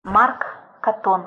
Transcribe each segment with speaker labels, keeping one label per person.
Speaker 1: Марк Катон.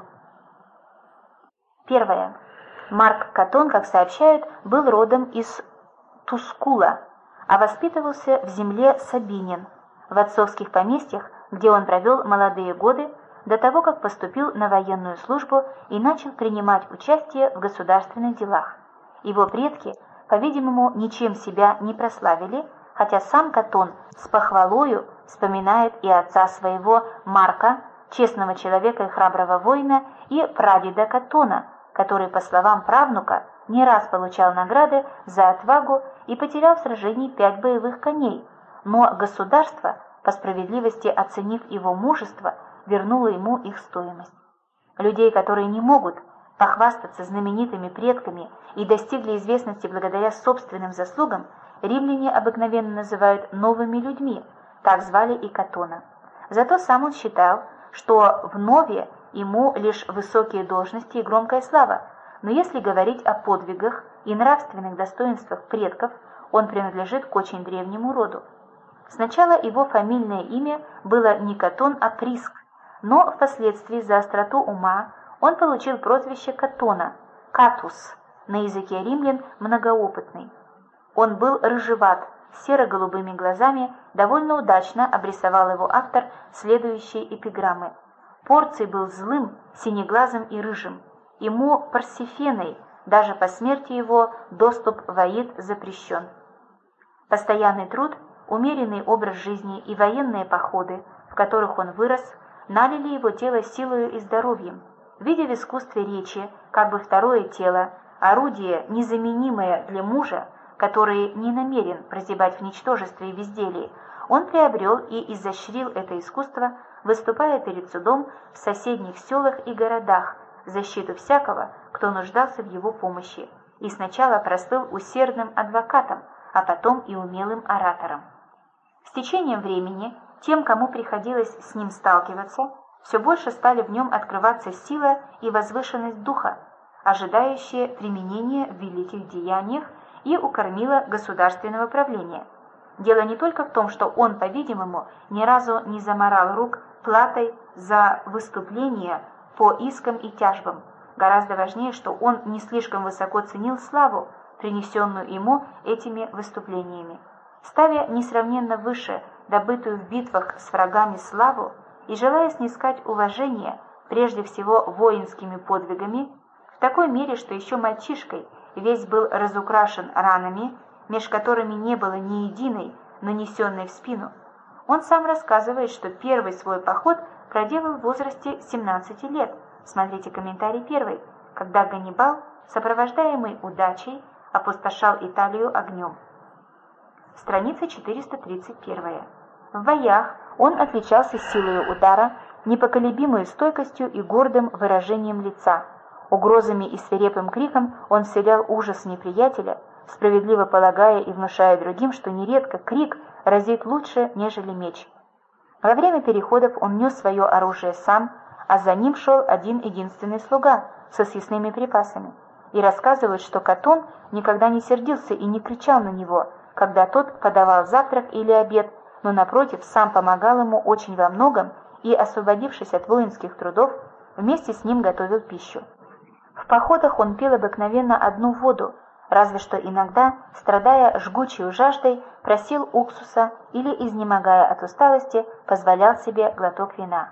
Speaker 1: Первое. Марк Катон, как сообщают, был родом из Тускула, а воспитывался в земле Сабинин, в отцовских поместьях, где он провел молодые годы, до того, как поступил на военную службу и начал принимать участие в государственных делах. Его предки, по-видимому, ничем себя не прославили, хотя сам Катон с похвалою вспоминает и отца своего Марка, честного человека и храброго воина, и прадеда Катона, который, по словам правнука, не раз получал награды за отвагу и потерял в сражении 5 боевых коней, но государство, по справедливости оценив его мужество, вернуло ему их стоимость. Людей, которые не могут похвастаться знаменитыми предками и достигли известности благодаря собственным заслугам, римляне обыкновенно называют новыми людьми, так звали и Катона. Зато сам он считал, что в нове ему лишь высокие должности и громкая слава, но если говорить о подвигах и нравственных достоинствах предков, он принадлежит к очень древнему роду. Сначала его фамильное имя было не Катон, а Приск, но впоследствии за остроту ума он получил прозвище Катона, Катус, на языке римлян многоопытный. Он был рыжеват, с серо-голубыми глазами, довольно удачно обрисовал его автор следующие эпиграммы. Порций был злым, синеглазым и рыжим. Ему Парсифеной, даже по смерти его, доступ в Аид запрещен. Постоянный труд, умеренный образ жизни и военные походы, в которых он вырос, налили его тело силою и здоровьем. Видя в искусстве речи как бы второе тело, орудие, незаменимое для мужа, который не намерен прозябать в ничтожестве и безделии, он приобрел и изощрил это искусство, выступая перед судом в соседних селах и городах в защиту всякого, кто нуждался в его помощи, и сначала прослыл усердным адвокатом, а потом и умелым оратором. С течением времени тем, кому приходилось с ним сталкиваться, все больше стали в нем открываться сила и возвышенность духа, ожидающие применения в великих деяниях и у кормила государственного правления. Дело не только в том, что он, по-видимому, ни разу не заморал рук платой за выступления по искам и тяжбам. Гораздо важнее, что он не слишком высоко ценил славу, принесенную ему этими выступлениями. Ставя несравненно выше добытую в битвах с врагами славу и желая снискать уважение прежде всего воинскими подвигами, в такой мере, что еще мальчишкой весь был разукрашен ранами, меж которыми не было ни единой, нанесенной в спину. Он сам рассказывает, что первый свой поход проделал в возрасте 17 лет, смотрите комментарий 1, когда Ганнибал, сопровождаемый удачей, опустошал Италию огнем. Страница 431. В боях он отличался силой удара, непоколебимой стойкостью и гордым выражением лица. Угрозами и свирепым криком он вселял ужас неприятеля, справедливо полагая и внушая другим, что нередко крик разит лучше, нежели меч. Во время переходов он нес свое оружие сам, а за ним шел один единственный слуга со съестными припасами, и рассказывают, что Катон никогда не сердился и не кричал на него, когда тот подавал завтрак или обед, но, напротив, сам помогал ему очень во многом и, освободившись от воинских трудов, вместе с ним готовил пищу. В походах он пил обыкновенно одну воду, разве что иногда, страдая жгучей жаждой, просил уксуса или, изнемогая от усталости, позволял себе глоток вина.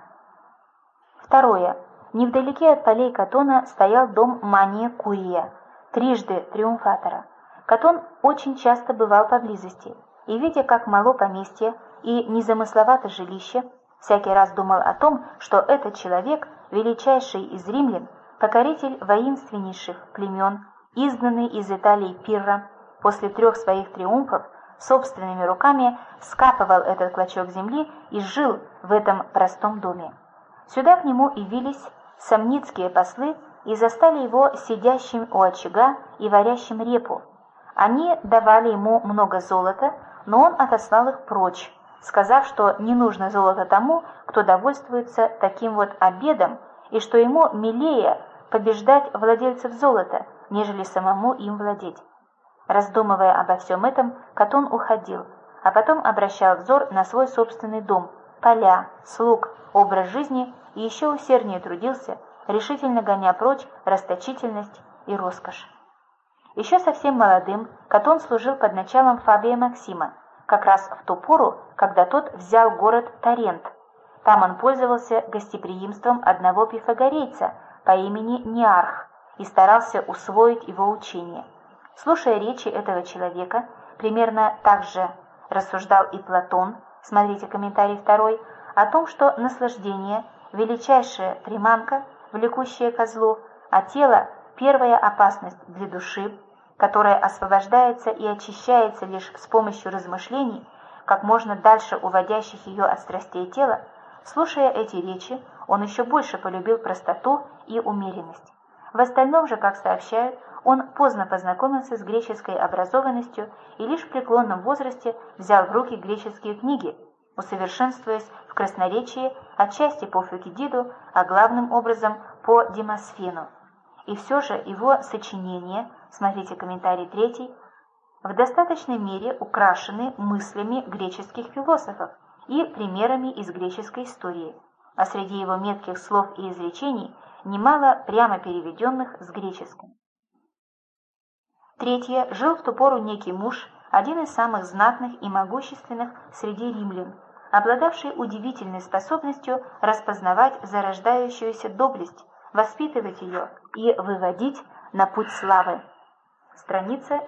Speaker 1: Второе. Невдалеке от полей Катона стоял дом Мания Курия, трижды триумфатора. Катон очень часто бывал поблизости, и, видя, как мало поместье и незамысловато жилище, всякий раз думал о том, что этот человек, величайший из римлян, покоритель воинственнейших племен, изгнанный из Италии Пирра, после 3 своих триумфов, собственными руками скапывал этот клочок земли и жил в этом простом доме. Сюда к нему явились сомницкие послы и застали его сидящим у очага и варящим репу. Они давали ему много золота, но он отослал их прочь, сказав, что не нужно золото тому, кто довольствуется таким вот обедом, и что ему милее побеждать владельцев золота, нежели самому им владеть. Раздумывая обо всем этом, Катон уходил, а потом обращал взор на свой собственный дом, поля, слуг, образ жизни и еще усерднее трудился, решительно гоня прочь расточительность и роскошь. Еще совсем молодым Катон служил под началом Фабия Максима, как раз в ту пору, когда тот взял город Тарент. Там он пользовался гостеприимством одного пифагорейца по имени Неарх и старался усвоить его учение. Слушая речи этого человека, примерно так же рассуждал и Платон, смотрите комментарий 2, о том, что наслаждение – величайшая приманка, влекущая ко злу, а тело – первая опасность для души, которая освобождается и очищается лишь с помощью размышлений, как можно дальше уводящих ее от страстей тела. Слушая эти речи, он еще больше полюбил простоту и умеренность. В остальном же, как сообщают, он поздно познакомился с греческой образованностью и лишь в преклонном возрасте взял в руки греческие книги, усовершенствуясь в красноречии отчасти по Фукидиду, а главным образом по Демосфену. И все же его сочинения, смотрите комментарий 3, в достаточной мере украшены мыслями греческих философов и примерами из греческой истории, а среди его метких слов и изречений немало прямо переведенных с греческого. Третье. Жил в ту пору некий муж, один из самых знатных и могущественных среди римлян, обладавший удивительной способностью распознавать зарождающуюся доблесть, воспитывать ее и выводить на путь славы. Страница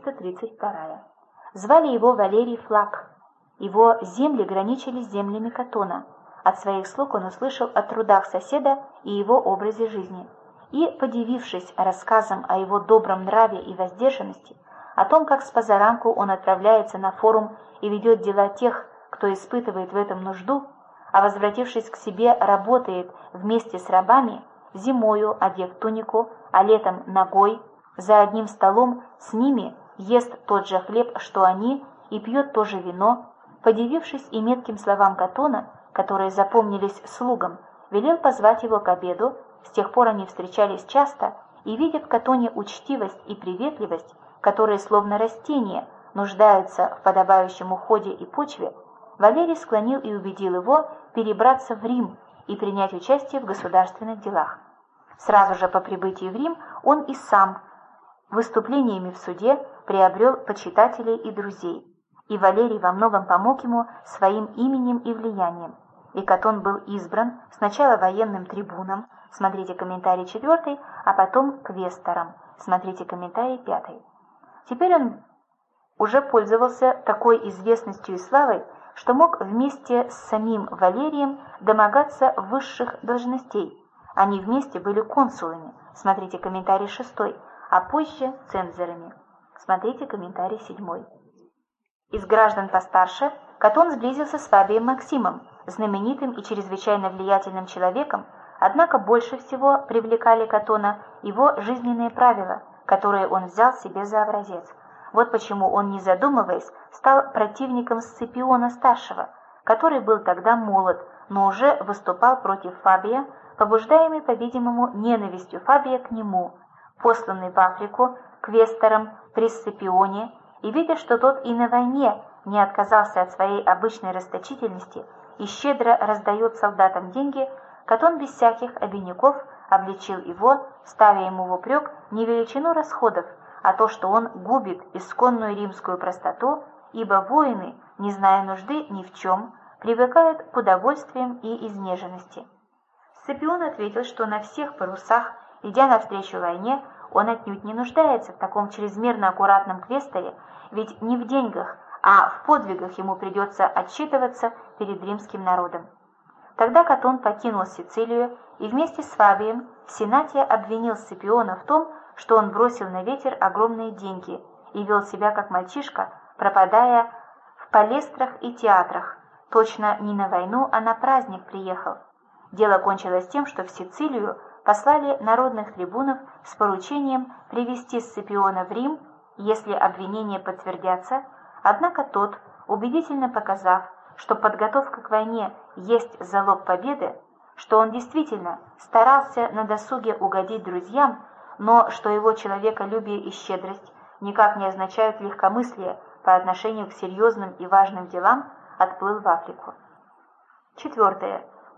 Speaker 1: 432. Звали его Валерий Флак. Его земли граничили с землями Катона. От своих слуг он услышал о трудах соседа и его образе жизни. И, подивившись рассказом о его добром нраве и воздержанности, о том, как с позаранку он отправляется на форум и ведет дела тех, кто испытывает в этом нужду, а возвратившись к себе, работает вместе с рабами, зимою одев тунику, а летом нагой, за одним столом с ними ест тот же хлеб, что они, и пьет то же вино, подивившись и метким словам Катона, которые запомнились слугам, велел позвать его к обеду. С тех пор они встречались часто, и, видя в Катоне учтивость и приветливость, которые словно растения нуждаются в подобающем уходе и почве, Валерий склонил и убедил его перебраться в Рим и принять участие в государственных делах. Сразу же по прибытии в Рим он и сам выступлениями в суде приобрел почитателей и друзей, и Валерий во многом помог ему своим именем и влиянием. И Катон был избран сначала военным трибуном, смотрите комментарий 4, а потом квестором, смотрите комментарий 5. Теперь он уже пользовался такой известностью и славой, что мог вместе с самим Валерием домогаться высших должностей. Они вместе были консулами, смотрите комментарий 6, а позже цензорами, смотрите комментарий 7. Из граждан постарше Катон сблизился с Фабием Максимом, знаменитым и чрезвычайно влиятельным человеком, однако больше всего привлекали Катона его жизненные правила, которые он взял себе за образец. Вот почему он, не задумываясь, стал противником Сципиона-старшего, который был тогда молод, но уже выступал против Фабия, побуждаемый, по-видимому, ненавистью Фабия к нему, посланный в Африку квестором при Сципионе, и, видя, что тот и на войне не отказался от своей обычной расточительности и щедро раздает солдатам деньги, Катон без всяких обиняков обличил его, ставя ему в упрек не величину расходов, а то, что он губит исконную римскую простоту, ибо воины, не зная нужды ни в чем, привыкают к удовольствиям и изнеженности. Сципион ответил, что на всех парусах, идя навстречу войне, он отнюдь не нуждается в таком чрезмерно аккуратном квесторе, ведь не в деньгах, а в подвигах ему придется отчитываться перед римским народом. Тогда Катон покинул Сицилию и вместе с Фабием в Сенате обвинил Сципиона в том, что он бросил на ветер огромные деньги и вел себя как мальчишка, пропадая в палестрах и театрах, точно не на войну, а на праздник приехал. Дело кончилось тем, что в Сицилию послали народных трибунов с поручением привести Сципиона в Рим, если обвинения подтвердятся, однако тот, убедительно показав, что подготовка к войне есть залог победы, что он действительно старался на досуге угодить друзьям, но что его человеколюбие и щедрость никак не означают легкомыслие по отношению к серьезным и важным делам, отплыл в Африку. 4.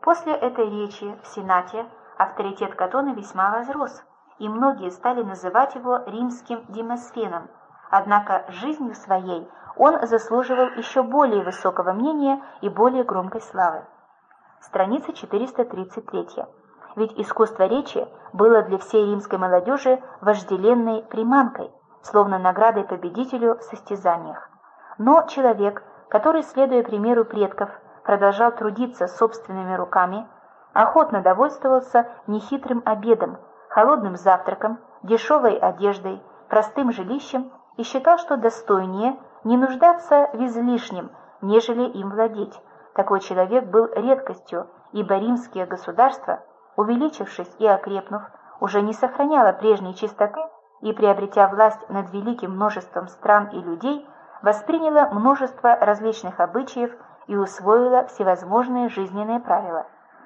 Speaker 1: После этой речи в Сенате авторитет Катона весьма возрос, и многие стали называть его римским Демосфеном, однако жизнью своей он заслуживал еще более высокого мнения и более громкой славы. Страница 433. Ведь искусство речи было для всей римской молодежи вожделенной приманкой, словно наградой победителю в состязаниях. Но человек, который, следуя примеру предков, продолжал трудиться собственными руками, охотно довольствовался нехитрым обедом, холодным завтраком, дешевой одеждой, простым жилищем и считал, что достойнее не нуждаться в излишнем, нежели им владеть. Такой человек был редкостью, ибо римские государства, увеличившись и окрепнув, уже не сохраняло прежней чистоты и, приобретя власть над великим множеством стран и людей, восприняло множество различных обычаев и усвоило всевозможные жизненные правила.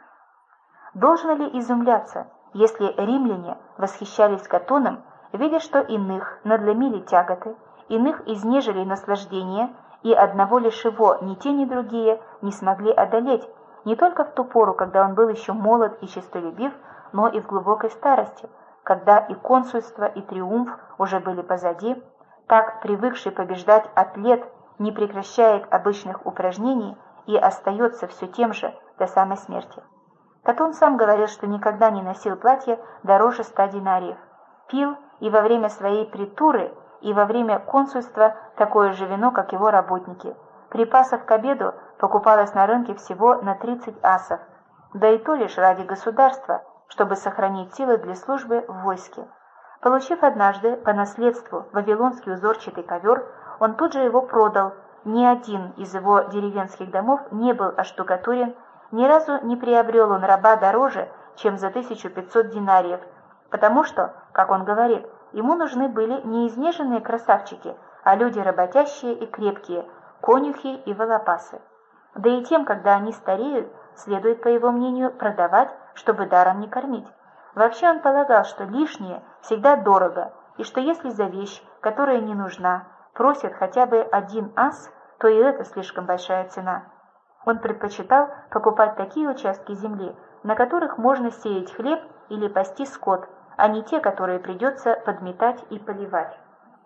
Speaker 1: Должно ли изумляться, если римляне восхищались Катоном, видя, что иных надломили тяготы, иных изнежили наслаждения, и одного лишь его ни те, ни другие не смогли одолеть, не только в ту пору, когда он был еще молод и честолюбив, но и в глубокой старости, когда и консульство, и триумф уже были позади. Так привыкший побеждать атлет не прекращает обычных упражнений и остается все тем же до самой смерти. Катон сам говорил, что никогда не носил платье дороже 100 динариев, пил и во время своей притуры, и во время консульства такое же вино, как его работники. Припасов к обеду покупалось на рынке всего на 30 асов, да и то лишь ради государства, чтобы сохранить силы для службы в войске. Получив однажды по наследству вавилонский узорчатый ковер, он тут же его продал. Ни один из его деревенских домов не был оштукатурен, ни разу не приобрел он раба дороже, чем за 1500 динариев, потому что, как он говорит, ему нужны были не изнеженные красавчики, а люди работящие и крепкие, конюхи и волопасы. Да и тем, когда они стареют, следует, по его мнению, продавать, чтобы даром не кормить. Вообще он полагал, что лишнее всегда дорого, и что если за вещь, которая не нужна, просят хотя бы 1 ас, то и это слишком большая цена. Он предпочитал покупать такие участки земли, на которых можно сеять хлеб или пасти скот, а не те, которые придется подметать и поливать.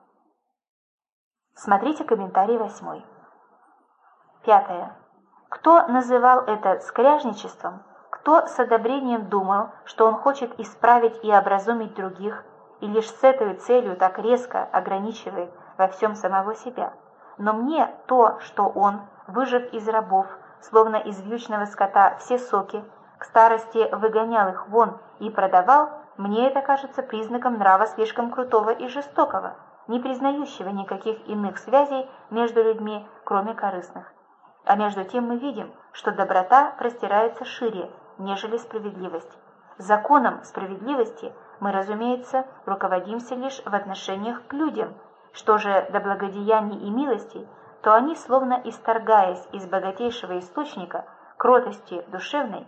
Speaker 1: Смотрите комментарий 8. 5. Кто называл это скряжничеством, кто с одобрением думал, что он хочет исправить и образумить других, и лишь с этой целью так резко ограничивает во всем самого себя. Но мне то, что он, выжав из рабов, словно из вьючного скота, все соки, к старости выгонял их вон и продавал, мне это кажется признаком нрава слишком крутого и жестокого, не признающего никаких иных связей между людьми, кроме корыстных. А между тем мы видим, что доброта простирается шире, нежели справедливость. Законом справедливости мы, разумеется, руководимся лишь в отношениях к людям. Что же до благодеяний и милостей, то они, словно исторгаясь из богатейшего источника, кротости душевной,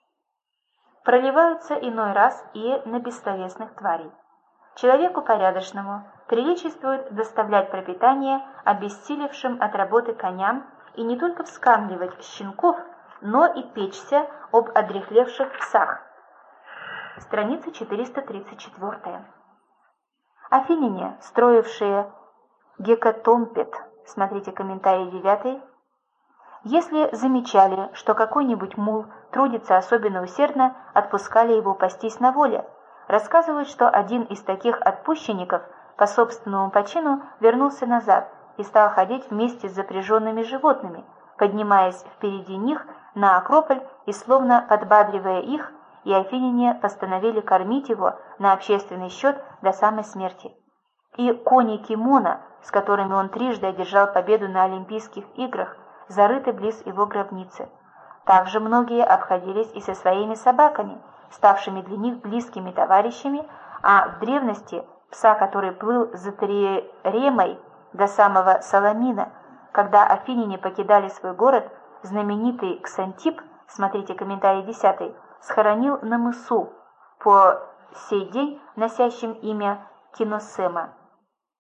Speaker 1: проливаются иной раз и на бессловесных тварей. Человеку порядочному приличествует доставлять пропитание обессилевшим от работы коням и не только вскармливать щенков, но и печься об одряхлевших псах. Страница 434. Афиняне, строившие гекатомпет, смотрите комментарий 9, если замечали, что какой-нибудь мул трудится особенно усердно, отпускали его пастись на воле. Рассказывают, что один из таких отпущенников по собственному почину вернулся назад и стал ходить вместе с запряженными животными, поднимаясь впереди них на Акрополь и словно подбадривая их, и афиняне постановили кормить его на общественный счет до самой смерти. И кони Кимона, с которыми он трижды одержал победу на Олимпийских играх, зарыты близ его гробницы. Также многие обходились и со своими собаками, ставшими для них близкими товарищами, а в древности пса, который плыл за Триремой до самого Саламина, когда афиняне покидали свой город, знаменитый Ксантип, смотрите комментарий 10, схоронил на мысу, по сей день носящим имя Киносема.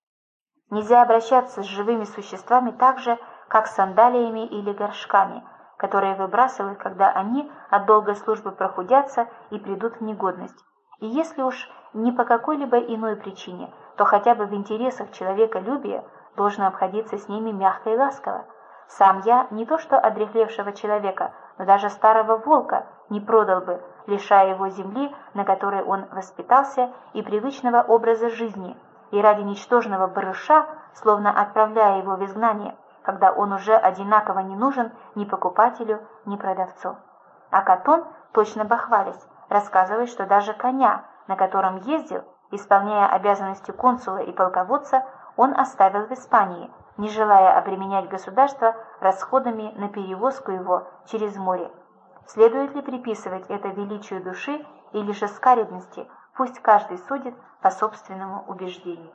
Speaker 1: Нельзя обращаться с живыми существами так же, как с сандалиями или горшками. которые выбрасывают, когда они от долгой службы прохудятся и придут в негодность. И если уж не по какой-либо иной причине, то хотя бы в интересах человеколюбия должно обходиться с ними мягко и ласково. Сам я не то что одряхлевшего человека, но даже старого волка не продал бы, лишая его земли, на которой он воспитался, и привычного образа жизни, и ради ничтожного барыша, словно отправляя его в изгнание, когда он уже одинаково не нужен ни покупателю, ни продавцу. А Катон, точно бахвалясь, рассказывает, что даже коня, на котором ездил, исполняя обязанности консула и полководца, он оставил в Испании, не желая обременять государство расходами на перевозку его через море. Следует ли приписывать это величию души или же скаредности, пусть каждый судит по собственному убеждению.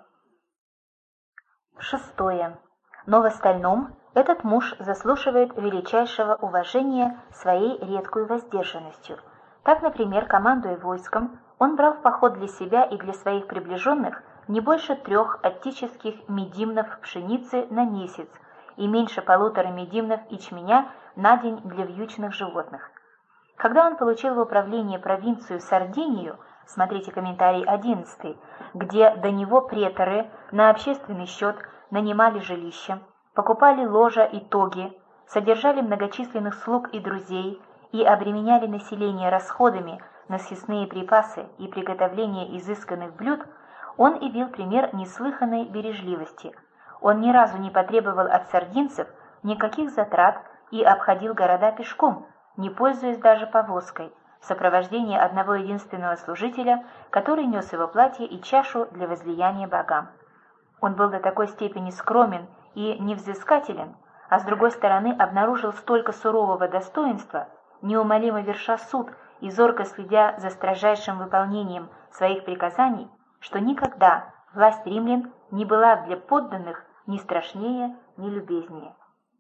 Speaker 1: 6. Но в остальном этот муж заслуживает величайшего уважения своей редкой воздержанностью. Так, например, командуя войском, он брал в поход для себя и для своих приближенных не больше 3 аттических медимнов пшеницы на месяц и меньше 1,5 медимнов ячменя на день для вьючных животных. Когда он получил в управление провинцию Сардинию, смотрите комментарий 11, где до него преторы на общественный счет нанимали жилища, покупали ложа и тоги, содержали многочисленных слуг и друзей и обременяли население расходами на съестные припасы и приготовление изысканных блюд, он явил пример неслыханной бережливости. Он ни разу не потребовал от сардинцев никаких затрат и обходил города пешком, не пользуясь даже повозкой, в сопровождении одного единственного служителя, который нес его платье и чашу для возлияния богам. Он был до такой степени скромен и невзыскателен, а с другой стороны обнаружил столько сурового достоинства, неумолимо верша суд и зорко следя за строжайшим выполнением своих приказаний, что никогда власть римлян не была для подданных ни страшнее, ни любезнее.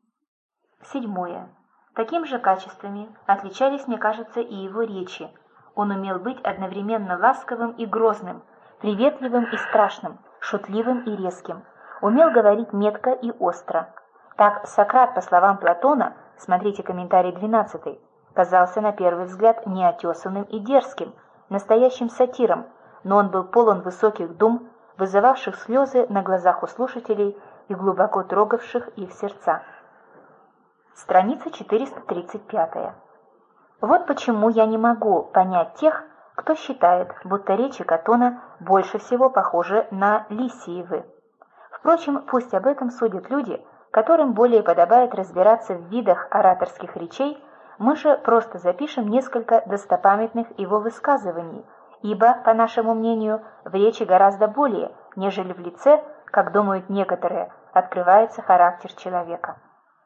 Speaker 1: 7. Таким же качествами отличались, мне кажется, и его речи. Он умел быть одновременно ласковым и грозным, приветливым и страшным, шутливым и резким, умел говорить метко и остро. Так Сократ, по словам Платона, смотрите комментарий 12, казался на первый взгляд неотесанным и дерзким, настоящим сатиром, но он был полон высоких дум, вызывавших слезы на глазах у слушателей и глубоко трогавших их сердца. Страница 435. Вот почему я не могу понять тех, кто считает, будто речи Катона больше всего похожи на Лисиевы. Впрочем, пусть об этом судят люди, которым более подобает разбираться в видах ораторских речей, мы же просто запишем несколько достопамятных его высказываний, ибо, по нашему мнению, в речи гораздо более, нежели в лице, как думают некоторые, открывается характер человека.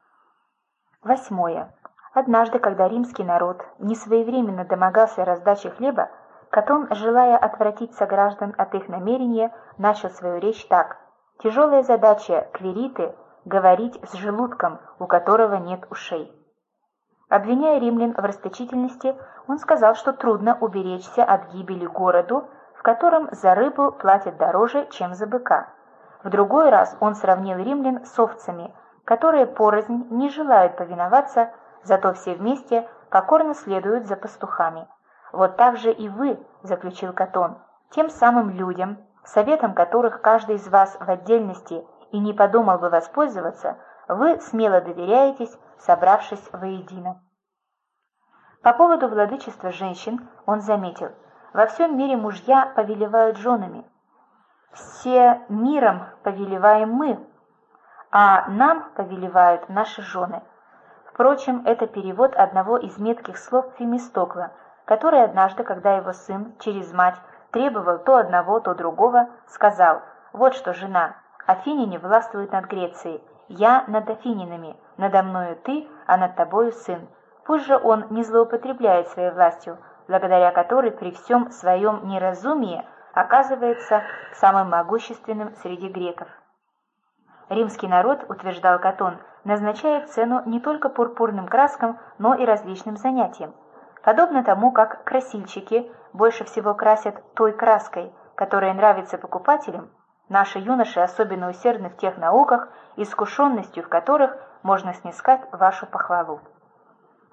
Speaker 1: 8. Однажды, когда римский народ несвоевременно домогался раздачи хлеба, Катон, желая отвратить сограждан от их намерения, начал свою речь так: «Тяжелая задача квириты — говорить с желудком, у которого нет ушей». Обвиняя римлян в расточительности, он сказал, что трудно уберечься от гибели городу, в котором за рыбу платят дороже, чем за быка. В другой раз он сравнил римлян с овцами, которые порознь не желают повиноваться, зато все вместе покорно следуют за пастухами. «Вот так же и вы», — заключил Катон, — «тем самым людям, советом которых каждый из вас в отдельности и не подумал бы воспользоваться, вы смело доверяетесь, собравшись воедино». По поводу владычества женщин он заметил: «Во всем мире мужья повелевают женами. Все миром повелеваем мы, а нам повелевают наши жены». Впрочем, это перевод одного из метких слов Фемистокла, который однажды, когда его сын через мать требовал то одного, то другого, сказал: «Вот что, жена, афиняне властвуют над Грецией, я над афининами, надо мною ты, а над тобою сын. Пусть же он не злоупотребляет своей властью, благодаря которой при всем своем неразумии оказывается самым могущественным среди греков». Римский народ, утверждал Катон, назначает цену не только пурпурным краскам, но и различным занятиям. Подобно тому, как красильщики больше всего красят той краской, которая нравится покупателям, наши юноши особенно усердны в тех науках, искушенностью в которых можно снискать вашу похвалу.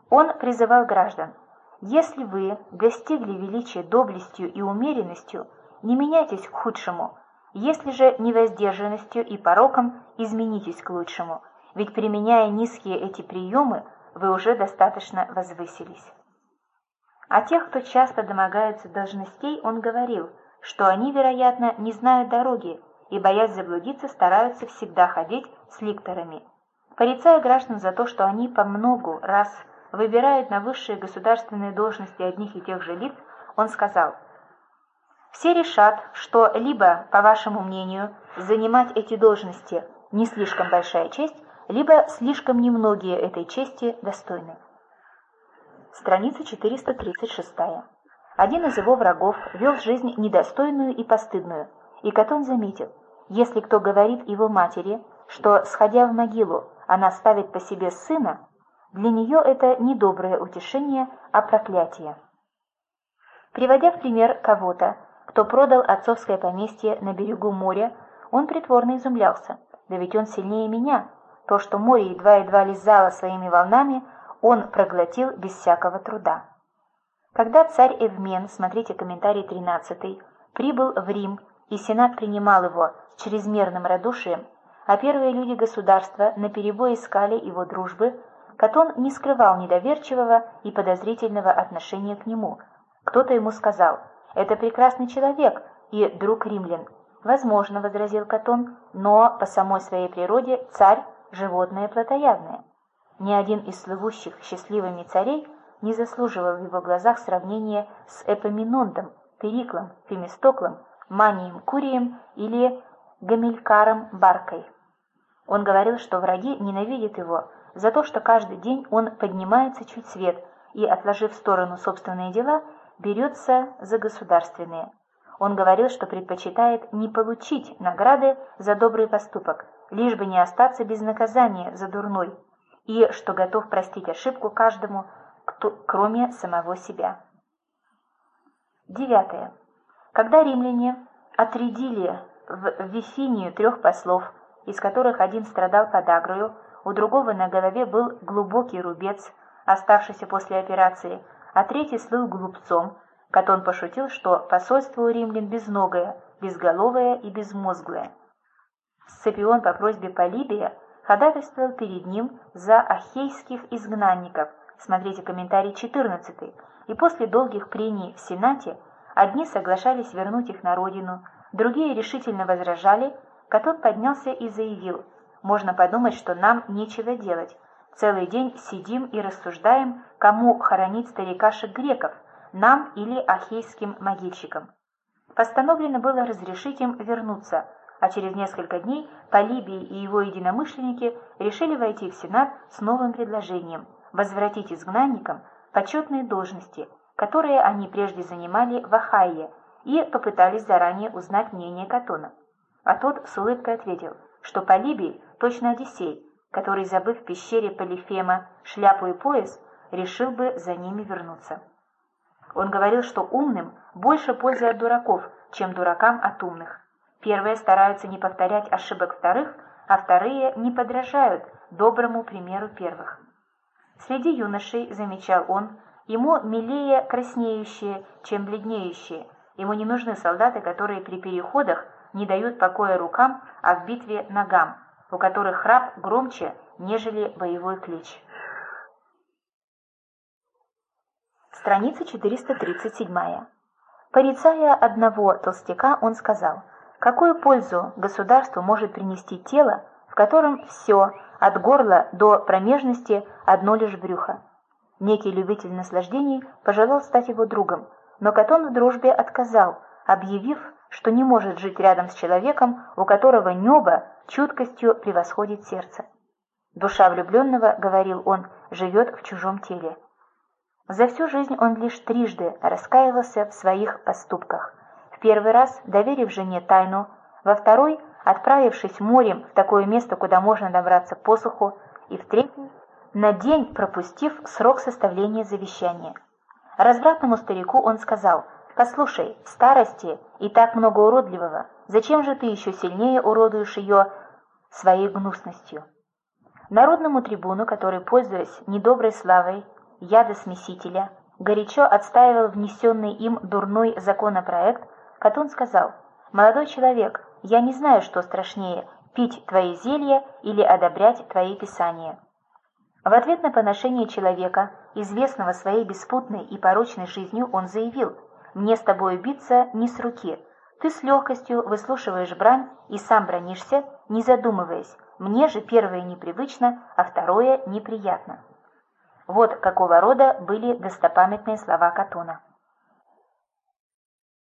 Speaker 1: Он призывал граждан: «Если вы достигли величия доблестью и умеренностью, не меняйтесь к худшему, если же невоздержанностью и пороком, изменитесь к лучшему, ведь, применяя низкие эти приемы, вы уже достаточно возвысились». О тех, кто часто домогается должностей, он говорил, что они, вероятно, не знают дороги и, боясь заблудиться, стараются всегда ходить с ликторами. Порицая граждан за то, что они по многу раз выбирают на высшие государственные должности одних и тех же лиц, он сказал: «Все решат, что либо, по вашему мнению, занимать эти должности не слишком большая честь, либо слишком немногие этой чести достойны». Страница 436. Один из его врагов вел жизнь недостойную и постыдную, и Катон заметил: если кто говорит его матери, что, сходя в могилу, она ставит по себе сына, для нее это не доброе утешение, а проклятие. Приводя в пример кого-то, кто продал отцовское поместье на берегу моря, он притворно изумлялся: да ведь он сильнее меня, то, что море едва-едва лизало своими волнами, он проглотил без всякого труда. Когда царь Эвмен, смотрите комментарий 13, прибыл в Рим, и сенат принимал его с чрезмерным радушием, а первые люди государства наперебой искали его дружбы, Катон не скрывал недоверчивого и подозрительного отношения к нему. Кто-то ему сказал: «Это прекрасный человек и друг римлян». «Возможно, — возразил Катон, — но по самой своей природе царь — животное плотоядное». Ни один из слывущих счастливыми царей не заслуживал в его глазах сравнения с Эпоминондом, Периклом, Фемистоклом, Манием Курием или Гамилькаром Баркой. Он говорил, что враги ненавидят его за то, что каждый день он поднимается чуть свет и, отложив в сторону собственные дела, берется за государственные. Он говорил, что предпочитает не получить награды за добрый поступок, лишь бы не остаться без наказания за дурной, и что готов простить ошибку каждому, кроме самого себя. 9. Когда римляне отрядили в Вифинию 3 послов, из которых один страдал подагрою, у другого на голове был глубокий рубец, оставшийся после операции, а третий слыл глупцом, Катон пошутил, что посольство у римлян безногое, безголовое и безмозглое. Сципион по просьбе Полибия ходатайствовал перед ним за ахейских изгнанников, смотрите комментарий 14, и после долгих прений в Сенате одни соглашались вернуть их на родину, другие решительно возражали. Катон поднялся и заявил: «Можно подумать, что нам нечего делать. Целый день сидим и рассуждаем, кому хоронить старикашек греков, нам или ахейским могильщикам». Постановлено было разрешить им вернуться, а через несколько дней Полибий и его единомышленники решили войти в Сенат с новым предложением возвратить изгнанникам почетные должности, которые они прежде занимали в Ахайе, и попытались заранее узнать мнение Катона. А тот с улыбкой ответил, что Полибий точно Одиссей, который, забыв в пещере Полифема шляпу и пояс, решил бы за ними вернуться. Он говорил, что умным больше пользы от дураков, чем дуракам от умных. Первые стараются не повторять ошибок вторых, а вторые не подражают доброму примеру первых. Среди юношей, замечал он, ему милее краснеющие, чем бледнеющие. Ему не нужны солдаты, которые при переходах не дают покоя рукам, а в битве ногам, у которых храп громче, нежели боевой клич. Страница 437. Порицая одного толстяка, он сказал: «Какую пользу государству может принести тело, в котором все, от горла до промежности, одно лишь брюхо?» Некий любитель наслаждений пожелал стать его другом, но Катон в дружбе отказал, объявив, что не может жить рядом с человеком, у которого небо чуткостью превосходит сердце. «Душа влюбленного, — говорил он, — живет в чужом теле». За всю жизнь он лишь трижды раскаивался в своих поступках. В первый раз, доверив жене тайну, во второй, отправившись морем в такое место, куда можно добраться по суху, и в третий, на день пропустив срок составления завещания. Развратному старику он сказал: «Послушай, в старости и так много уродливого, зачем же ты еще сильнее уродуешь ее своей гнусностью?» Народному трибуну, который, пользуясь недоброй славой ядосмесителя, горячо отстаивал внесенный им дурной законопроект, Катон сказал: «Молодой человек, я не знаю, что страшнее – пить твои зелья или одобрять твои писания». В ответ на поношение человека, известного своей беспутной и порочной жизнью, он заявил: «Мне с тобой биться не с руки. Ты с легкостью выслушиваешь брань и сам бранишься, не задумываясь. Мне же первое непривычно, а второе неприятно». Вот какого рода были достопамятные слова Катона.